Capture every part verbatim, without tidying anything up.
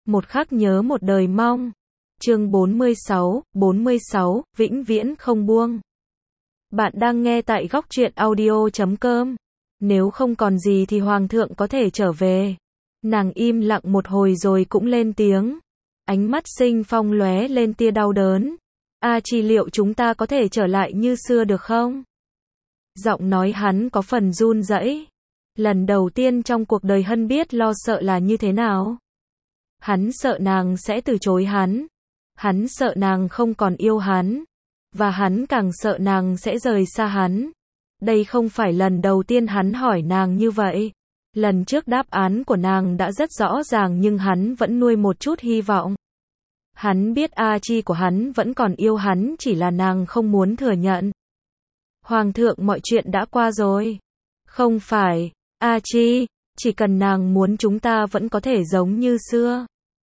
một khắc nhớ một đời mong. Chương bốn mươi sáu, bốn mươi sáu, vĩnh viễn không buông. Bạn đang nghe tại góc truyện audio chấm com. Nếu không còn gì thì Hoàng thượng có thể trở về. Nàng im lặng một hồi rồi cũng lên tiếng. Ánh mắt Sinh Phong lóe lên tia đau đớn. A Chi, liệu chúng ta có thể trở lại như xưa được không? Giọng nói hắn có phần run rẩy. Lần đầu tiên trong cuộc đời Hân biết lo sợ là như thế nào. Hắn sợ nàng sẽ từ chối hắn. Hắn sợ nàng không còn yêu hắn. Và hắn càng sợ nàng sẽ rời xa hắn. Đây không phải lần đầu tiên hắn hỏi nàng như vậy. Lần trước đáp án của nàng đã rất rõ ràng nhưng hắn vẫn nuôi một chút hy vọng. Hắn biết A Chi của hắn vẫn còn yêu hắn, chỉ là nàng không muốn thừa nhận. Hoàng thượng, mọi chuyện đã qua rồi. Không phải, A Chi, chỉ cần nàng muốn chúng ta vẫn có thể giống như xưa.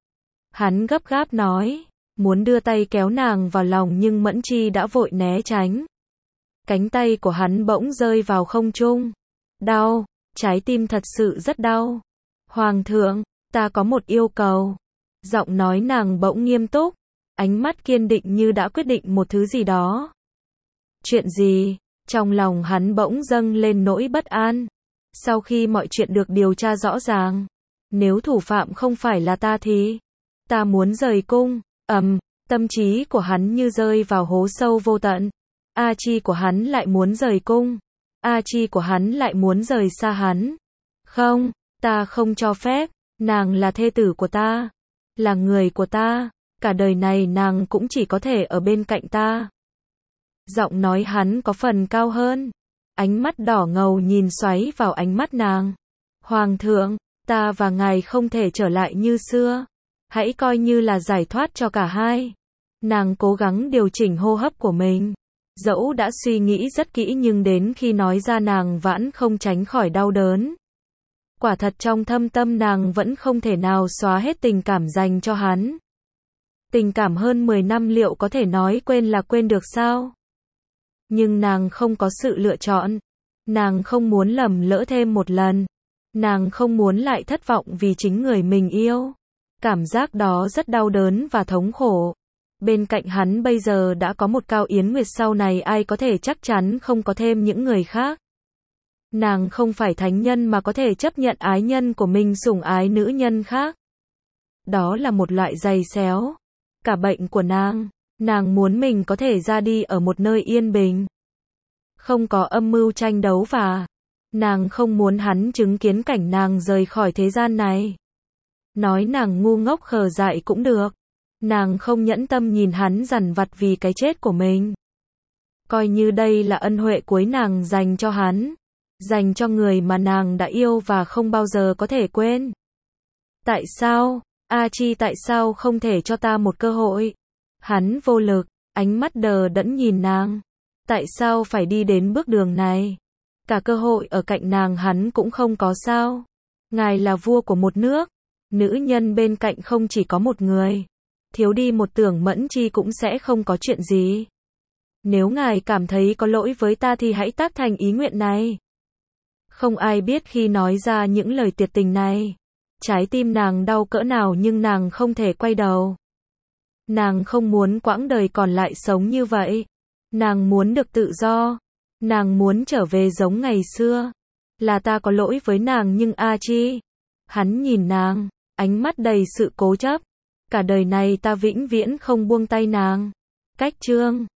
Hắn gấp gáp nói, muốn đưa tay kéo nàng vào lòng nhưng Mẫn Chi đã vội né tránh. Cánh tay của hắn bỗng rơi vào không trung. Đau, trái tim thật sự rất đau. Hoàng thượng, ta có một yêu cầu. Giọng nói nàng bỗng nghiêm túc, ánh mắt kiên định như đã quyết định một thứ gì đó. Chuyện gì? Trong lòng hắn bỗng dâng lên nỗi bất an. Sau khi mọi chuyện được điều tra rõ ràng, nếu thủ phạm không phải là ta thì ta muốn rời cung. Ầm, tâm trí của hắn như rơi vào hố sâu vô tận. A Chi của hắn lại muốn rời cung. A Chi của hắn lại muốn rời xa hắn. Không, ta không cho phép. Nàng là thê tử của ta, là người của ta, cả đời này nàng cũng chỉ có thể ở bên cạnh ta. Giọng nói hắn có phần cao hơn. Ánh mắt đỏ ngầu nhìn xoáy vào ánh mắt nàng. Hoàng thượng, ta và ngài không thể trở lại như xưa. Hãy coi như là giải thoát cho cả hai. Nàng cố gắng điều chỉnh hô hấp của mình. Dẫu đã suy nghĩ rất kỹ nhưng đến khi nói ra nàng vẫn không tránh khỏi đau đớn. Quả thật trong thâm tâm nàng vẫn không thể nào xóa hết tình cảm dành cho hắn. Tình cảm hơn mười năm liệu có thể nói quên là quên được sao? Nhưng nàng không có sự lựa chọn. Nàng không muốn lầm lỡ thêm một lần. Nàng không muốn lại thất vọng vì chính người mình yêu. Cảm giác đó rất đau đớn và thống khổ. Bên cạnh hắn bây giờ đã có một Cao Yến Nguyệt, sau này ai có thể chắc chắn không có thêm những người khác. Nàng không phải thánh nhân mà có thể chấp nhận ái nhân của mình sủng ái nữ nhân khác. Đó là một loại giày xéo. Cả bệnh của nàng, nàng muốn mình có thể ra đi ở một nơi yên bình. Không có âm mưu tranh đấu và nàng không muốn hắn chứng kiến cảnh nàng rời khỏi thế gian này. Nói nàng ngu ngốc khờ dại cũng được. Nàng không nhẫn tâm nhìn hắn dằn vặt vì cái chết của mình. Coi như đây là ân huệ cuối nàng dành cho hắn. Dành cho người mà nàng đã yêu và không bao giờ có thể quên. Tại sao, A Chi, tại sao không thể cho ta một cơ hội? Hắn vô lực, ánh mắt đờ đẫn nhìn nàng. Tại sao phải đi đến bước đường này? Cả cơ hội ở cạnh nàng hắn cũng không có sao? Ngài là vua của một nước. Nữ nhân bên cạnh không chỉ có một người. Thiếu đi một tưởng Mẫn Chi cũng sẽ không có chuyện gì. Nếu ngài cảm thấy có lỗi với ta thì hãy tác thành ý nguyện này. Không ai biết khi nói ra những lời tuyệt tình này, trái tim nàng đau cỡ nào nhưng nàng không thể quay đầu. Nàng không muốn quãng đời còn lại sống như vậy. Nàng muốn được tự do. Nàng muốn trở về giống ngày xưa. Là ta có lỗi với nàng nhưng A Chi. Hắn nhìn nàng, ánh mắt đầy sự cố chấp. Cả đời này ta vĩnh viễn không buông tay nàng. Cách chương